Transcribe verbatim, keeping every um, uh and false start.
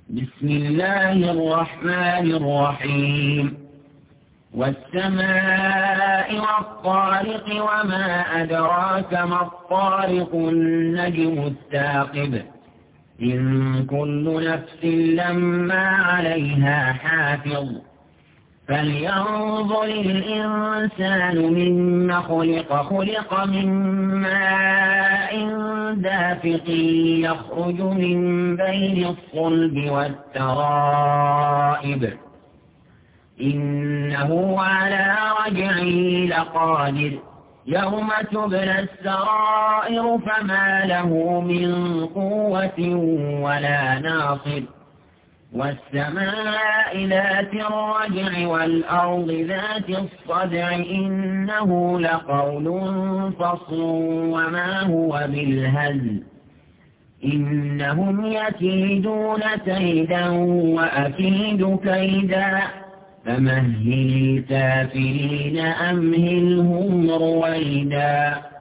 بسم الله الرحمن الرحيم والسماء والطارق وما أدراك ما الطارق النجم الثاقب إن كل نفس لما عليها حافظ فلينظر الإنسان مما خلق خلق من ماء دافق يخرج من بين الصلب والترائب إنه على رجعه لقادر يوم تبلى السرائر فما له من قوة ولا ناصر والسماء ذات الرجع والأرض ذات الصدع إنه لقول فصل وما هو بالهزل إنهم يكيدون كيدا وأكيد كيدا فمهل الكافرين أمهلهم رويدا.